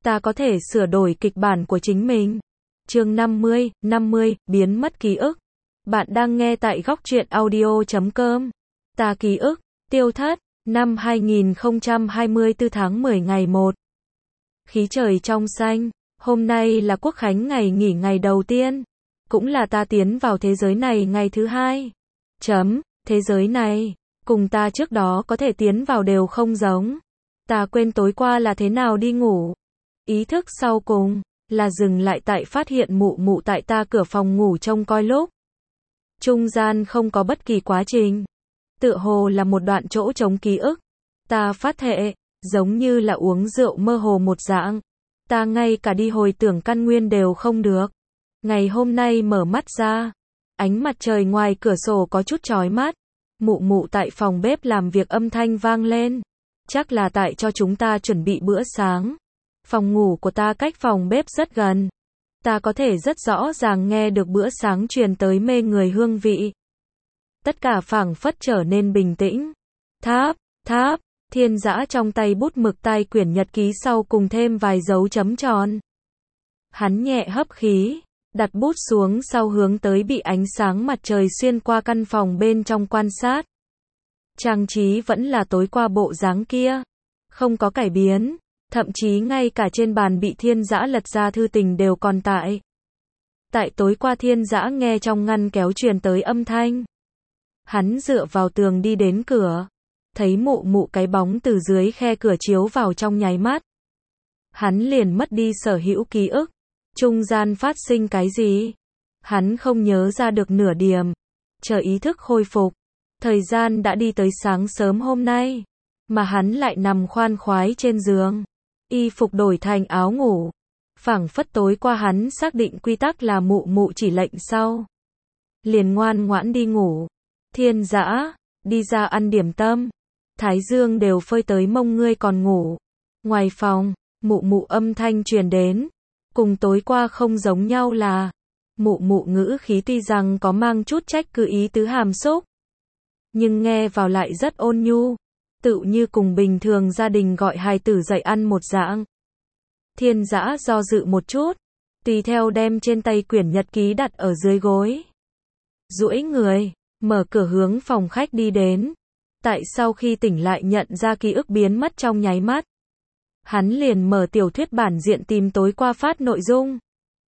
ta có thể sửa đổi kịch bản của chính mình. Chương 50, biến mất ký ức. Bạn đang nghe tại góc truyện audio.com. Ta ký ức, tiêu thất, năm 2024 tháng 10 ngày 1. Khí trời trong xanh, hôm nay là Quốc khánh ngày nghỉ ngày đầu tiên, cũng là ta tiến vào thế giới này ngày thứ hai. Thế giới này, cùng ta trước đó có thể tiến vào đều không giống. Ta quên tối qua là thế nào đi ngủ. Ý thức sau cùng, là dừng lại tại phát hiện mụ mụ tại ta cửa phòng ngủ trông coi lúc. Trung gian không có bất kỳ quá trình. Tựa hồ là một đoạn chỗ trống ký ức. Ta phát thệ, giống như là uống rượu mơ hồ một dạng. Ta ngay cả đi hồi tưởng căn nguyên đều không được. Ngày hôm nay mở mắt ra, ánh mặt trời ngoài cửa sổ có chút chói mắt. Mụ mụ tại phòng bếp làm việc âm thanh vang lên. Chắc là tại cho chúng ta chuẩn bị bữa sáng. Phòng ngủ của ta cách phòng bếp rất gần. Ta có thể rất rõ ràng nghe được bữa sáng truyền tới mê người hương vị. Tất cả phảng phất trở nên bình tĩnh. Tháp, Thiên Dã trong tay bút mực tay quyển nhật ký sau cùng thêm vài dấu chấm tròn. Hắn nhẹ hấp khí, đặt bút xuống sau hướng tới bị ánh sáng mặt trời xuyên qua căn phòng bên trong quan sát. Trang trí vẫn là tối qua bộ dáng kia. Không có cải biến. Thậm chí ngay cả trên bàn bị Thiên Dã lật ra thư tình đều còn tại. Tại tối qua Thiên Dã nghe trong ngăn kéo truyền tới âm thanh. Hắn dựa vào tường đi đến cửa. Thấy mụ mụ cái bóng từ dưới khe cửa chiếu vào trong nháy mắt. Hắn liền mất đi sở hữu ký ức. Trung gian phát sinh cái gì? Hắn không nhớ ra được nửa điểm. Chờ ý thức khôi phục. Thời gian đã đi tới sáng sớm hôm nay. Mà hắn lại nằm khoan khoái trên giường. Y phục đổi thành áo ngủ. Phảng phất tối qua hắn xác định quy tắc là mụ mụ chỉ lệnh sau. Liền ngoan ngoãn đi ngủ. Thiên Dã, đi ra ăn điểm tâm. Thái dương đều phơi tới mông ngươi còn ngủ. Ngoài phòng, mụ mụ âm thanh truyền đến. Cùng tối qua không giống nhau là, mụ mụ ngữ khí tuy rằng có mang chút trách cứ ý tứ hàm xúc. Nhưng nghe vào lại rất ôn nhu. Tự như cùng bình thường gia đình gọi hài tử dậy ăn một dạng. Thiên Dã do dự một chút, tùy theo đem trên tay quyển nhật ký đặt ở dưới gối. Duỗi người, mở cửa hướng phòng khách đi đến. Tại sau khi tỉnh lại nhận ra ký ức biến mất trong nháy mắt. Hắn liền mở tiểu thuyết bản diện tìm tối qua phát nội dung.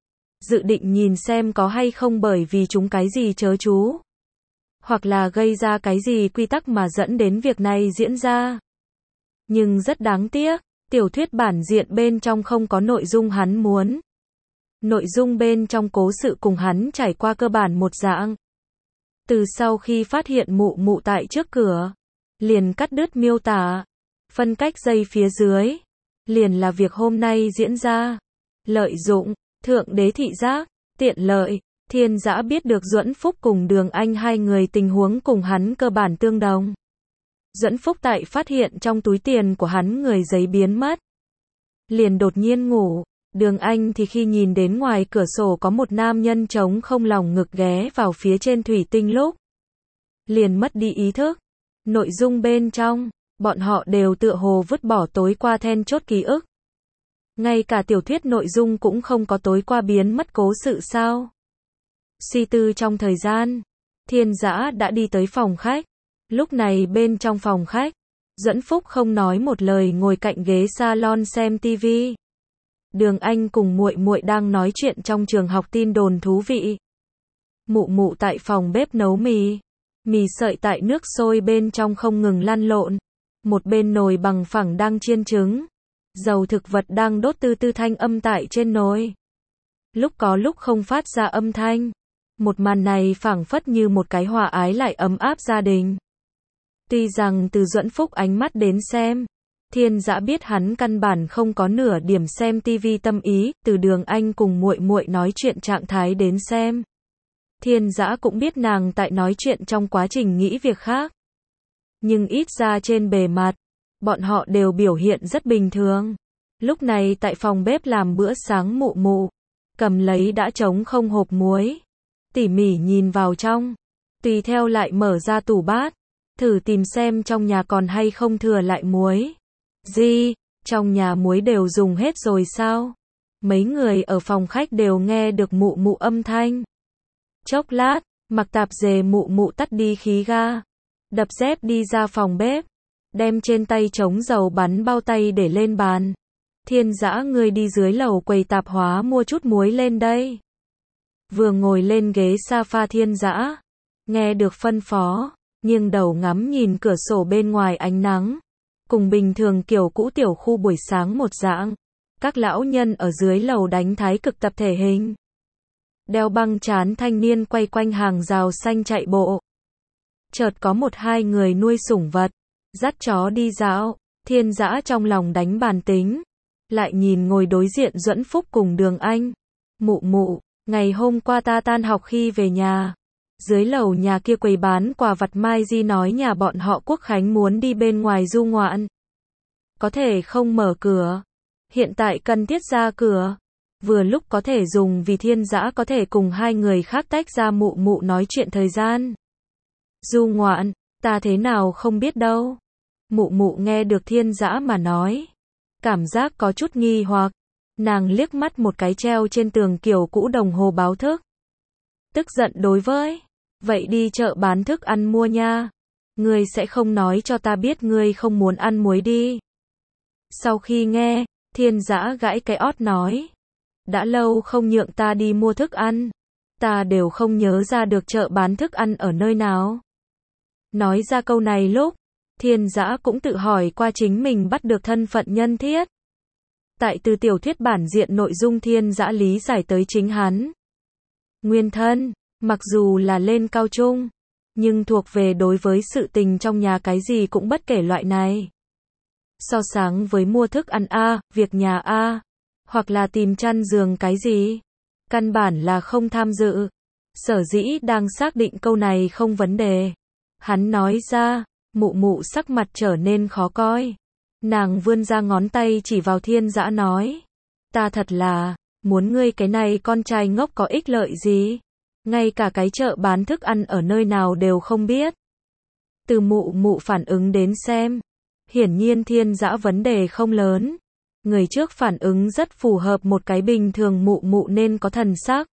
Dự định nhìn xem có hay không bởi vì chúng cái gì chớ chú. Hoặc là gây ra cái gì quy tắc mà dẫn đến việc này diễn ra. Nhưng rất đáng tiếc, tiểu thuyết bản diện bên trong không có nội dung hắn muốn. Nội dung bên trong cố sự cùng hắn trải qua cơ bản một dạng. Từ sau khi phát hiện mụ mụ tại trước cửa, liền cắt đứt miêu tả. Phân cách dây phía dưới, liền là việc hôm nay diễn ra. Lợi dụng, thượng đế thị giác, tiện lợi. Thiên Dã biết được Duẫn Phúc cùng Đường Anh hai người tình huống cùng hắn cơ bản tương đồng. Duẫn Phúc tại phát hiện trong túi tiền của hắn người giấy biến mất. Liền đột nhiên ngủ. Đường Anh thì khi nhìn đến ngoài cửa sổ có một nam nhân trống không lòng ngực ghé vào phía trên thủy tinh lúc. Liền mất đi ý thức. Nội dung bên trong, bọn họ đều tựa hồ vứt bỏ tối qua then chốt ký ức. Ngay cả tiểu thuyết nội dung cũng không có tối qua biến mất cố sự sao. Suy tư trong thời gian, Thiên Dã đã đi tới phòng khách. Lúc này bên trong phòng khách, Duẫn Phúc không nói một lời ngồi cạnh ghế salon xem tivi. Đường Anh cùng muội muội đang nói chuyện trong trường học tin đồn thú vị. Mụ mụ tại phòng bếp nấu mì. Mì sợi tại nước sôi bên trong không ngừng lăn lộn. Một bên nồi bằng phẳng đang chiên trứng. Dầu thực vật đang đốt tư tư thanh âm tại trên nồi. Lúc có lúc không phát ra âm thanh. Một màn này phảng phất như một cái hòa ái lại ấm áp gia đình. Tuy rằng từ Duẫn Phúc ánh mắt đến xem, Thiên Dã biết hắn căn bản không có nửa điểm xem tivi tâm ý, từ Đường Anh cùng muội muội nói chuyện trạng thái đến xem. Thiên Dã cũng biết nàng tại nói chuyện trong quá trình nghĩ việc khác. Nhưng ít ra trên bề mặt, bọn họ đều biểu hiện rất bình thường. Lúc này tại phòng bếp làm bữa sáng mụ mụ, cầm lấy đã trống không hộp muối. Tỉ mỉ nhìn vào trong, tùy theo lại mở ra tủ bát, thử tìm xem trong nhà còn hay không thừa lại muối. Trong nhà muối đều dùng hết rồi sao? Mấy người ở phòng khách đều nghe được mụ mụ âm thanh. Chốc lát, mặc tạp dề mụ mụ tắt đi khí ga, đập dép đi ra phòng bếp, đem trên tay trống dầu bắn bao tay để lên bàn. Thiên Dã, ngươi đi dưới lầu quầy tạp hóa mua chút muối lên đây. Vừa ngồi lên ghế sofa Thiên Dã, nghe được phân phó, nghiêng đầu ngắm nhìn cửa sổ bên ngoài ánh nắng. Cùng bình thường kiểu cũ tiểu khu buổi sáng một dạng, các lão nhân ở dưới lầu đánh thái cực tập thể hình. Đeo băng trán thanh niên quay quanh hàng rào xanh chạy bộ. Chợt có một hai người nuôi sủng vật, dắt chó đi dạo. Thiên Dã trong lòng đánh bàn tính, lại nhìn ngồi đối diện Duẫn Phúc cùng Đường Anh. Mụ mụ, ngày hôm qua ta tan học khi về nhà, dưới lầu nhà kia quầy bán quà vặt Mai Di nói nhà bọn họ Quốc Khánh muốn đi bên ngoài du ngoạn. Có thể không mở cửa. Hiện tại cần thiết ra cửa. Vừa lúc có thể dùng vì Thiên Dã có thể cùng hai người khác tách ra mụ mụ nói chuyện thời gian. Du ngoạn, ta thế nào không biết đâu. Mụ mụ nghe được Thiên Dã mà nói, cảm giác có chút nghi hoặc. Nàng liếc mắt một cái treo trên tường kiểu cũ đồng hồ báo thức. Tức giận đối với, vậy đi chợ bán thức ăn mua nha. Ngươi sẽ không nói cho ta biết ngươi không muốn ăn muối đi. Sau khi nghe, Thiên Dã gãi cái ót nói, đã lâu không nhượng ta đi mua thức ăn, ta đều không nhớ ra được chợ bán thức ăn ở nơi nào. Nói ra câu này lúc, Thiên Dã cũng tự hỏi qua chính mình bắt được thân phận nhân thiết. Tại từ tiểu thuyết bản diện nội dung Thiên Dã lý giải tới chính hắn. Nguyên thân, mặc dù là lên cao trung, nhưng thuộc về đối với sự tình trong nhà cái gì cũng bất kể loại này. So sánh với mua thức ăn A, việc nhà A, hoặc là tìm chăn giường cái gì, căn bản là không tham dự. Sở dĩ đang xác định câu này không vấn đề. Hắn nói ra, mụ mụ sắc mặt trở nên khó coi. Nàng vươn ra ngón tay chỉ vào Thiên Dã nói, ta thật là, muốn ngươi cái này con trai ngốc có ích lợi gì? Ngay cả cái chợ bán thức ăn ở nơi nào đều không biết. Từ mụ mụ phản ứng đến xem, hiển nhiên Thiên Dã vấn đề không lớn. Người trước phản ứng rất phù hợp một cái bình thường mụ mụ nên có thần sắc.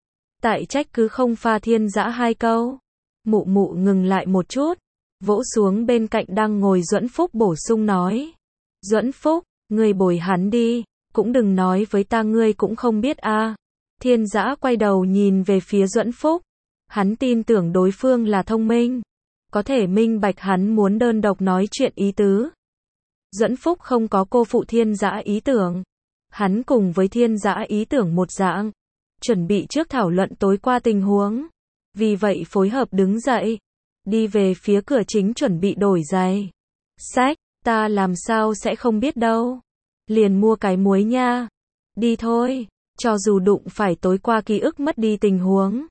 Tại trách cứ không pha Thiên Dã hai câu. Mụ mụ ngừng lại một chút, vỗ xuống bên cạnh đang ngồi Duẫn Phúc bổ sung nói. Duẫn Phúc, ngươi bồi hắn đi, cũng đừng nói với ta ngươi cũng không biết a. Thiên Dã quay đầu nhìn về phía Duẫn Phúc. Hắn tin tưởng đối phương là thông minh, có thể minh bạch hắn muốn đơn độc nói chuyện ý tứ. Duẫn Phúc không có cô phụ Thiên Dã ý tưởng. Hắn cùng với Thiên Dã ý tưởng một dạng, chuẩn bị trước thảo luận tối qua tình huống. Vì vậy phối hợp đứng dậy, đi về phía cửa chính chuẩn bị đổi giày. Sách, ta làm sao sẽ không biết đâu. Liền mua cái muối nha. Đi thôi, cho dù đụng phải tối qua ký ức mất đi tình huống.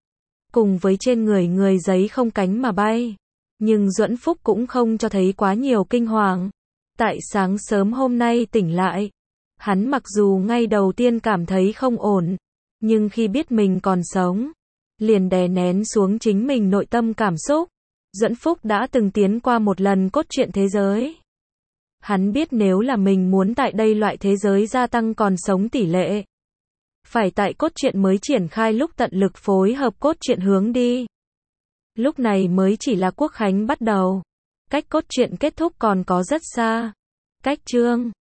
Cùng với trên người người giấy không cánh mà bay. Nhưng Duẫn Phúc cũng không cho thấy quá nhiều kinh hoàng. Tại sáng sớm hôm nay tỉnh lại, hắn mặc dù ngay đầu tiên cảm thấy không ổn, nhưng khi biết mình còn sống, liền đè nén xuống chính mình nội tâm cảm xúc. Duẫn Phúc đã từng tiến qua một lần cốt truyện thế giới. Hắn biết nếu là mình muốn tại đây loại thế giới gia tăng còn sống tỷ lệ, phải tại cốt truyện mới triển khai lúc tận lực phối hợp cốt truyện hướng đi. Lúc này mới chỉ là Quốc Khánh bắt đầu. Cách cốt truyện kết thúc còn có rất xa. Cách chương